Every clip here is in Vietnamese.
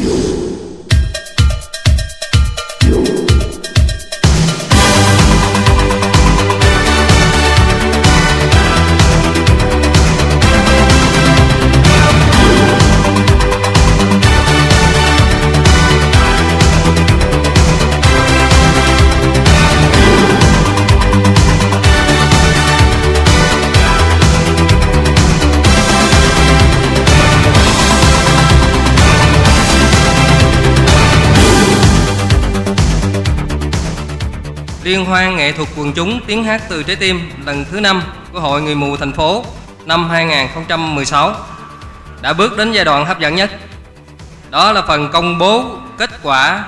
Liên hoan nghệ thuật quần chúng tiếng hát từ trái tim lần thứ 5 của Hội Người mù thành phố năm 2016 đã bước đến giai đoạn hấp dẫn nhất. Đó là phần công bố kết quả.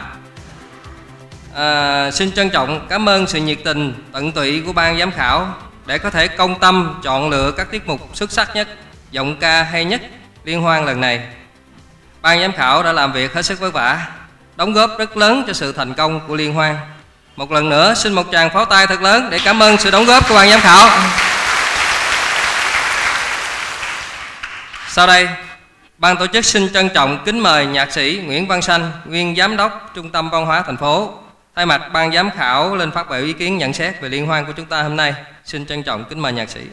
Xin trân trọng cảm ơn sự nhiệt tình, tận tụy của ban giám khảo để có thể công tâm chọn lựa các tiết mục xuất sắc nhất, giọng ca hay nhất liên hoan lần này. Ban giám khảo đã làm việc hết sức vất vả, đóng góp rất lớn cho sự thành công của liên hoan. Một lần nữa xin một tràng pháo tay thật lớn để cảm ơn sự đóng góp của ban giám khảo. Sau đây, ban tổ chức xin trân trọng kính mời nhạc sĩ Nguyễn Văn Sanh, nguyên giám đốc Trung tâm Văn hóa thành phố, thay mặt ban giám khảo lên phát biểu ý kiến nhận xét về liên hoan của chúng ta hôm nay. Xin trân trọng kính mời nhạc sĩ.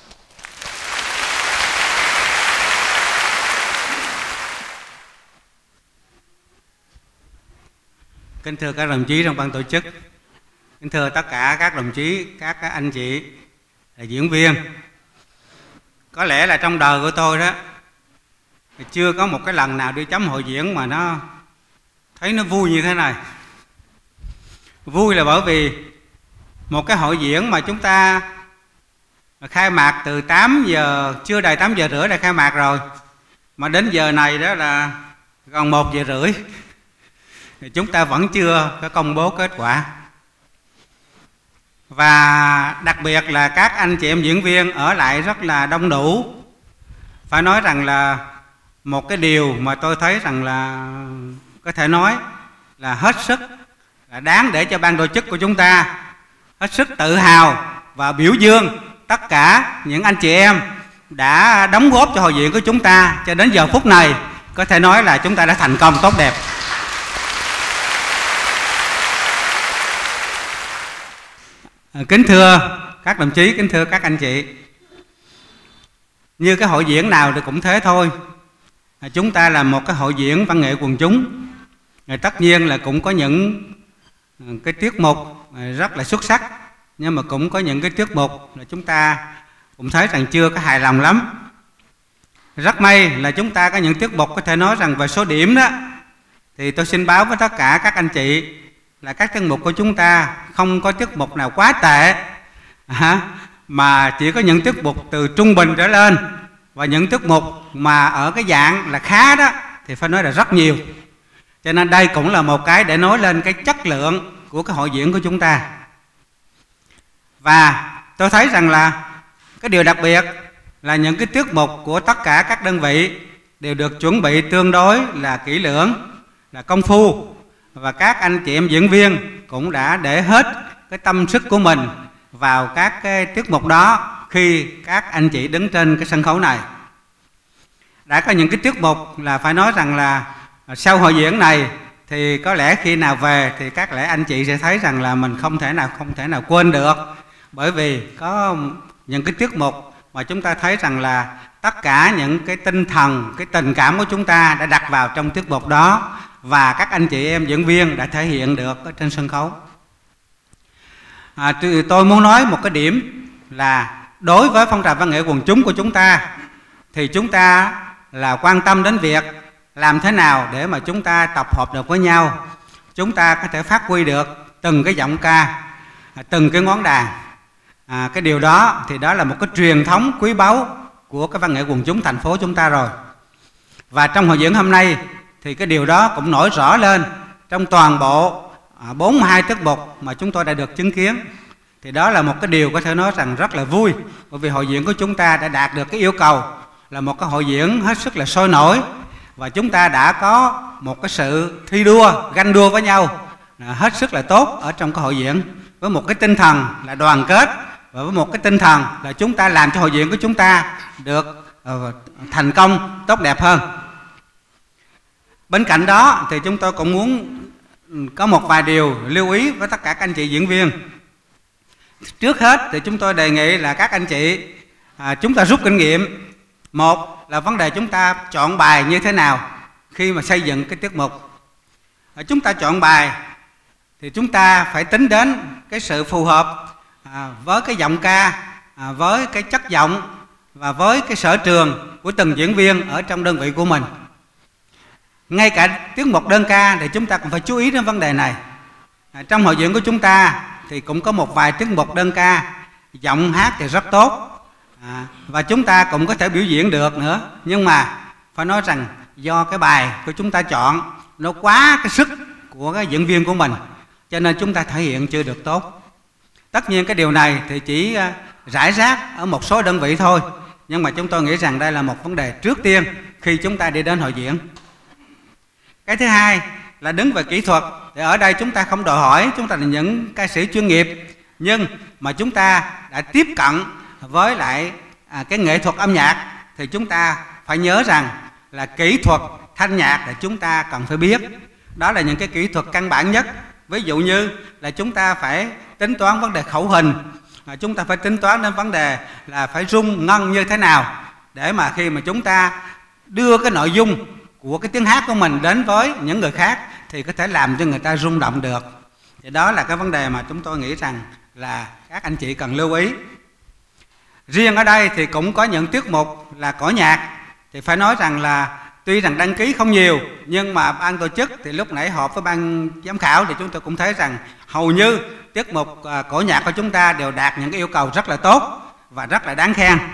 Kính thưa các đồng chí trong ban tổ chức, kính thưa tất cả các đồng chí, các anh chị là diễn viên. Có lẽ là trong đời của tôi đó, chưa có một cái lần nào đi chấm hội diễn mà nó thấy nó vui như thế này. Vui là bởi vì một cái hội diễn mà chúng ta khai mạc từ 8 giờ, chưa đầy 8 giờ rưỡi đã khai mạc rồi, mà đến giờ này đó là gần 1 giờ rưỡi chúng ta vẫn chưa có công bố kết quả. Và đặc biệt là các anh chị em diễn viên ở lại rất là đông đủ. Phải nói rằng là một cái điều mà tôi thấy rằng là có thể nói là hết sức là đáng để cho ban tổ chức của chúng ta hết sức tự hào và biểu dương tất cả những anh chị em đã đóng góp cho hội diễn của chúng ta cho đến giờ phút này. Có thể nói là chúng ta đã thành công tốt đẹp. Kính thưa các đồng chí, kính thưa các anh chị, như cái hội diễn nào thì cũng thế thôi. Chúng ta là một cái hội diễn văn nghệ quần chúng, tất nhiên là cũng có những cái tiết mục rất là xuất sắc, nhưng mà cũng có những cái tiết mục là chúng ta cũng thấy rằng chưa có hài lòng lắm. Rất may là chúng ta có những tiết mục có thể nói rằng về số điểm đó, thì tôi xin báo với tất cả các anh chị là các tiết mục của chúng ta không có tiết mục nào quá tệ, mà chỉ có những tiết mục từ trung bình trở lên, và những tiết mục mà ở cái dạng là khá đó thì phải nói là rất nhiều. Cho nên đây cũng là một cái để nói lên cái chất lượng của cái hội diễn của chúng ta. Và tôi thấy rằng là cái điều đặc biệt là những cái tiết mục của tất cả các đơn vị đều được chuẩn bị tương đối là kỹ lưỡng, là công phu. Và các anh chị em diễn viên cũng đã để hết cái tâm sức của mình vào các cái tiết mục đó khi các anh chị đứng trên cái sân khấu này. Đã có những cái tiết mục là phải nói rằng là sau hội diễn này thì có lẽ khi nào về thì các lẽ anh chị sẽ thấy rằng là mình không thể nào quên được. Bởi vì có những cái tiết mục mà chúng ta thấy rằng là tất cả những cái tinh thần, cái tình cảm của chúng ta đã đặt vào trong tiết mục đó, và các anh chị em diễn viên đã thể hiện được ở trên sân khấu. Tôi muốn nói một cái điểm là đối với phong trào văn nghệ quần chúng của chúng ta thì chúng ta là quan tâm đến việc làm thế nào để mà chúng ta tập hợp được với nhau, chúng ta có thể phát huy được từng cái giọng ca, từng cái ngón đàn. Cái điều đó thì đó là một cái truyền thống quý báu của cái văn nghệ quần chúng thành phố chúng ta rồi. Và trong hội diễn hôm nay thì cái điều đó cũng nổi rõ lên trong toàn bộ 42 tiết mục mà chúng tôi đã được chứng kiến. Thì đó là một cái điều có thể nói rằng rất là vui, bởi vì hội diễn của chúng ta đã đạt được cái yêu cầu là một cái hội diễn hết sức là sôi nổi, và chúng ta đã có một cái sự thi đua, ganh đua với nhau hết sức là tốt ở trong cái hội diễn, với một cái tinh thần là đoàn kết, và với một cái tinh thần là chúng ta làm cho hội diễn của chúng ta được thành công tốt đẹp hơn. Bên cạnh đó thì chúng tôi cũng muốn có một vài điều lưu ý với tất cả các anh chị diễn viên. Trước hết thì chúng tôi đề nghị là các anh chị chúng ta rút kinh nghiệm. Một là vấn đề chúng ta chọn bài như thế nào khi mà xây dựng cái tiết mục. Chúng ta chọn bài thì chúng ta phải tính đến cái sự phù hợp với cái giọng ca, với cái chất giọng và với cái sở trường của từng diễn viên ở trong đơn vị của mình. Ngay cả tiết mục đơn ca thì chúng ta cũng phải chú ý đến vấn đề này. Trong hội diễn của chúng ta thì cũng có một vài tiết mục đơn ca, giọng hát thì rất tốt, và chúng ta cũng có thể biểu diễn được nữa. Nhưng mà phải nói rằng do cái bài của chúng ta chọn nó quá cái sức của cái diễn viên của mình, cho nên chúng ta thể hiện chưa được tốt. Tất nhiên cái điều này thì chỉ rải rác ở một số đơn vị thôi, nhưng mà chúng tôi nghĩ rằng đây là một vấn đề trước tiên khi chúng ta đi đến hội diễn. Cái thứ hai là đứng về kỹ thuật, thì ở đây chúng ta không đòi hỏi chúng ta là những ca sĩ chuyên nghiệp, nhưng mà chúng ta đã tiếp cận với lại cái nghệ thuật âm nhạc, thì chúng ta phải nhớ rằng là kỹ thuật thanh nhạc là chúng ta cần phải biết. Đó là những cái kỹ thuật căn bản nhất. Ví dụ như là chúng ta phải tính toán vấn đề khẩu hình, chúng ta phải tính toán đến vấn đề là phải rung ngân như thế nào, để mà khi mà chúng ta đưa cái nội dung của cái tiếng hát của mình đến với những người khác thì có thể làm cho người ta rung động được. Thì đó là cái vấn đề mà chúng tôi nghĩ rằng là các anh chị cần lưu ý. Riêng ở đây thì cũng có những tiết mục là cỏ nhạc, thì phải nói rằng là tuy rằng đăng ký không nhiều, nhưng mà ban tổ chức thì lúc nãy họp với ban giám khảo thì chúng tôi cũng thấy rằng hầu như tiết mục cỏ nhạc của chúng ta đều đạt những cái yêu cầu rất là tốt và rất là đáng khen.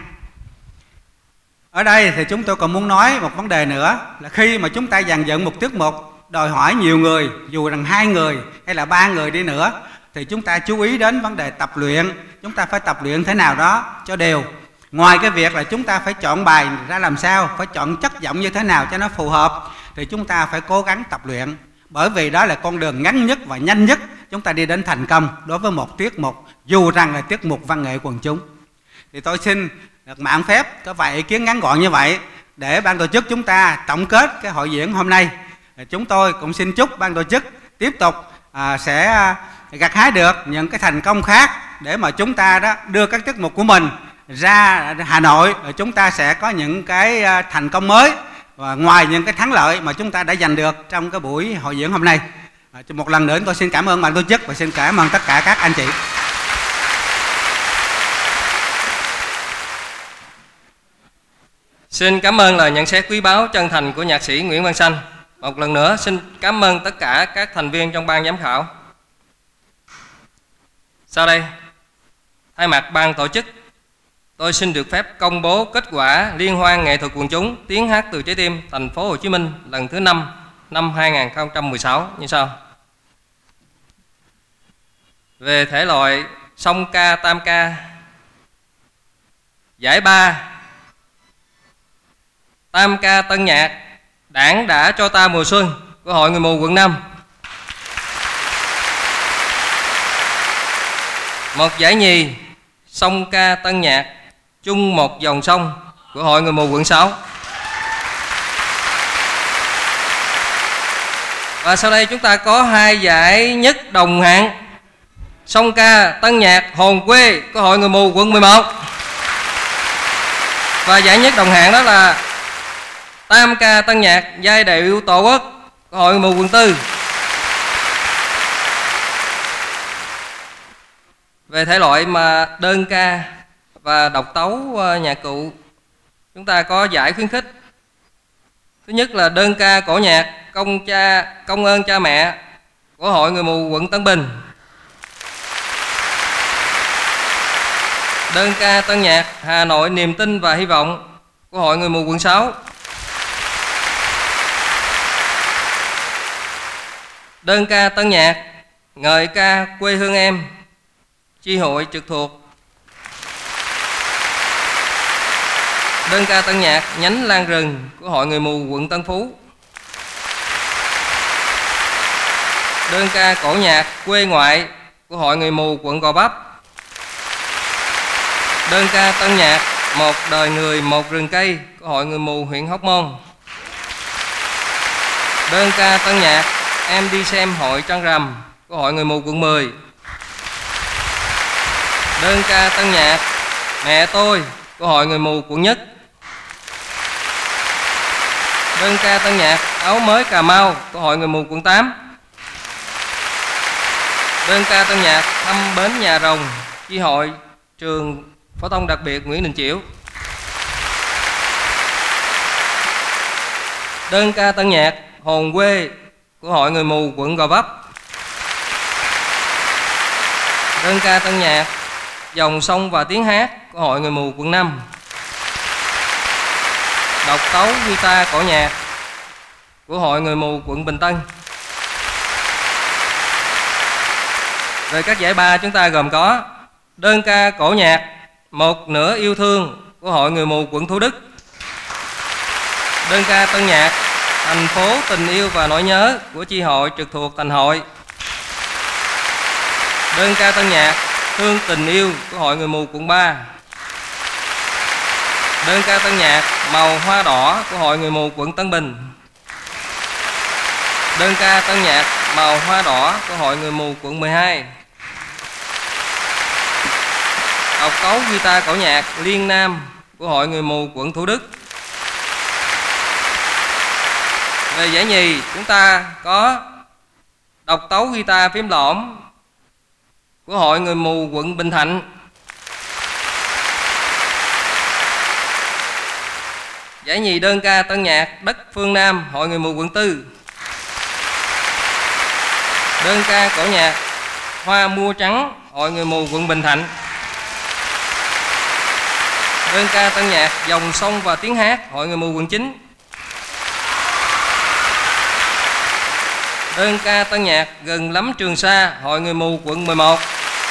Ở đây thì chúng tôi còn muốn nói một vấn đề nữa là khi mà chúng ta dàn dựng một tiết mục đòi hỏi nhiều người, dù rằng 2 người hay là 3 người đi nữa, thì chúng ta chú ý đến vấn đề tập luyện. Chúng ta phải tập luyện thế nào đó cho đều. Ngoài cái việc là chúng ta phải chọn bài ra làm sao, phải chọn chất giọng như thế nào cho nó phù hợp, thì chúng ta phải cố gắng tập luyện. Bởi vì đó là con đường ngắn nhất và nhanh nhất chúng ta đi đến thành công đối với một tiết mục, dù rằng là tiết mục văn nghệ quần chúng. Thì tôi xin được mạn phép có vài ý kiến ngắn gọn như vậy để ban tổ chức chúng ta tổng kết cái hội diễn hôm nay. Chúng tôi cũng xin chúc ban tổ chức tiếp tục sẽ gặt hái được những cái thành công khác, để mà chúng ta đó đưa các tiết mục của mình ra Hà Nội, rồi chúng ta sẽ có những cái thành công mới, và ngoài những cái thắng lợi mà chúng ta đã giành được trong cái buổi hội diễn hôm nay. Một lần nữa tôi xin cảm ơn ban tổ chức và xin cảm ơn tất cả các anh chị. Xin cảm ơn lời nhận xét quý báu chân thành của nhạc sĩ Nguyễn Văn Sanh. Một lần nữa xin cảm ơn tất cả các thành viên trong ban giám khảo. Sau đây, thay mặt ban tổ chức, tôi xin được phép công bố kết quả Liên hoan nghệ thuật quần chúng Tiếng hát từ trái tim Thành phố Hồ Chí Minh lần thứ 5 năm 2016 như sau. Về thể loại song ca tam ca, giải 3 tam ca tân nhạc Đảng đã cho ta mùa xuân của Hội Người mù quận 5. Một giải nhì song ca tân nhạc Chung một dòng sông của Hội Người mù quận 6. Và sau đây chúng ta có 2 giải nhất đồng hạng song ca tân nhạc Hồn quê của Hội Người mù quận 11. Và giải nhất đồng hạng đó là tam ca tân nhạc Giai điệu Tổ quốc của Hội Người mù quận 4. Về thể loại mà đơn ca và độc tấu nhạc cụ, chúng ta có giải khuyến khích. Thứ nhất là đơn ca cổ nhạc Công ơn cha mẹ của Hội Người mù quận Tân Bình. Đơn ca tân nhạc Hà Nội niềm tin và hy vọng của Hội Người mù quận 6. Đơn ca tân nhạc Ngợi ca quê hương em, chi hội trực thuộc. Đơn ca tân nhạc Nhánh lan rừng của Hội Người mù quận Tân Phú. Đơn ca cổ nhạc Quê ngoại của Hội Người mù quận Gò Vấp. Đơn ca tân nhạc Một đời người một rừng cây của Hội Người mù huyện Hóc Môn. Đơn ca tân nhạc Em đi xem hội trăng rằm của Hội Người Mù quận 10. Đơn ca tân nhạc Mẹ tôi của Hội Người Mù quận Nhất. Đơn ca tân nhạc Áo mới Cà Mau của Hội Người Mù quận 8. Đơn ca tân nhạc Thăm bến nhà rồng chi hội trường phổ thông đặc biệt Nguyễn Đình Chiểu. Đơn ca tân nhạc Hồn quê của Hội Người Mù quận Gò Vấp. Đơn ca tân nhạc Dòng sông và tiếng hát của Hội Người Mù quận 5. Độc tấu guitar cổ nhạc của Hội Người Mù quận Bình Tân. Về các giải ba chúng ta gồm có đơn ca cổ nhạc Một nửa yêu thương của Hội Người Mù quận Thủ Đức. Đơn ca tân nhạc Thành phố tình yêu và nỗi nhớ của chi hội trực thuộc thành hội. Đơn ca tân nhạc Thương tình yêu của Hội Người Mù quận 3. Đơn ca tân nhạc Màu hoa đỏ của Hội Người Mù quận Tân Bình. Đơn ca tân nhạc Màu hoa đỏ của Hội Người Mù quận 12. Độc tấu guitar cổ nhạc Liên Nam của Hội Người Mù quận Thủ Đức. Về giải nhì chúng ta có độc tấu guitar phím lõm của Hội Người Mù quận Bình Thạnh. Giải nhì đơn ca tân nhạc Đất Phương Nam Hội Người Mù quận 4. Đơn ca cổ nhạc Hoa mua trắng Hội Người Mù quận Bình Thạnh. Đơn ca tân nhạc Dòng sông và tiếng hát Hội Người Mù quận 9. Đơn ca tân nhạc Gần lắm Trường Sa Hội Người Mù quận 11.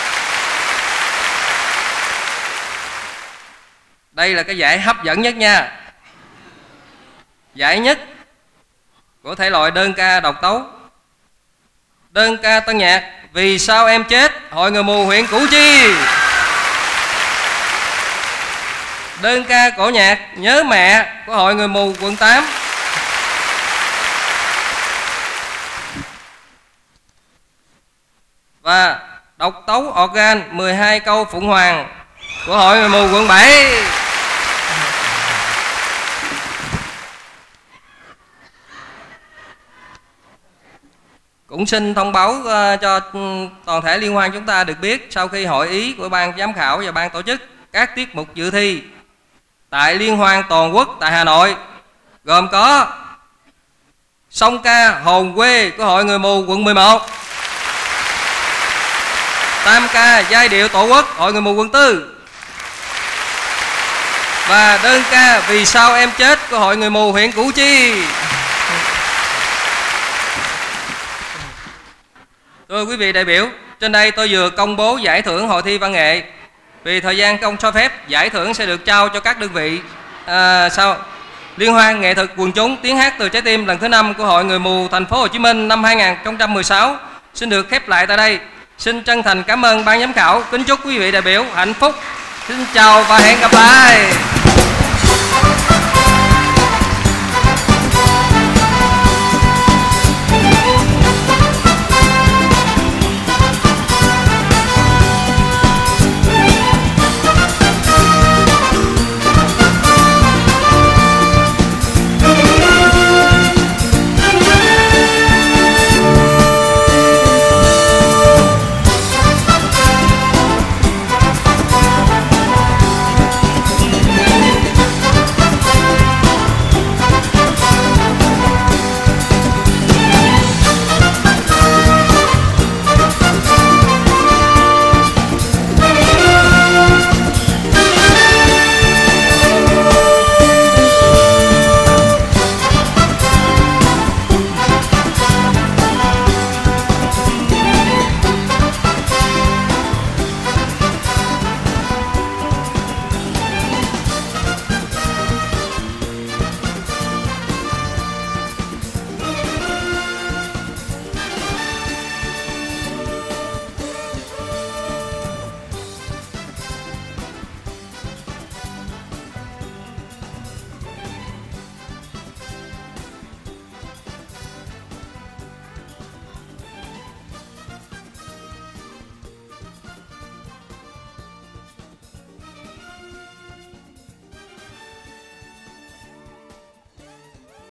Đây là cái giải hấp dẫn nhất nha. Giải nhất của thể loại đơn ca độc tấu. Đơn ca tân nhạc Vì sao em chết Hội Người Mù huyện Củ Chi. Đơn ca cổ nhạc Nhớ mẹ của Hội Người Mù quận 8. Và độc tấu organ 12 câu Phụng Hoàng của Hội Người Mù quận 7. Cũng xin thông báo cho toàn thể liên hoan chúng ta được biết, sau khi hội ý của ban giám khảo và ban tổ chức, các tiết mục dự thi tại liên hoan toàn quốc tại Hà Nội gồm có song ca Hồn quê của Hội Người Mù quận 11, tam ca Giai điệu Tổ quốc Hội Người Mù quận 4 và đơn ca Vì sao em chết của Hội Người Mù huyện Củ Chi. Thưa quý vị đại biểu, trên đây tôi vừa công bố giải thưởng hội thi văn nghệ. Vì thời gian không cho phép, giải thưởng sẽ được trao cho các đơn vị sau. Liên hoan nghệ thuật quần chúng Tiếng hát từ trái tim lần thứ 5 của Hội Người Mù Thành phố Hồ Chí Minh năm 2016 xin được khép lại tại đây. Xin chân thành cảm ơn ban giám khảo, kính chúc quý vị đại biểu hạnh phúc. Xin chào và hẹn gặp lại.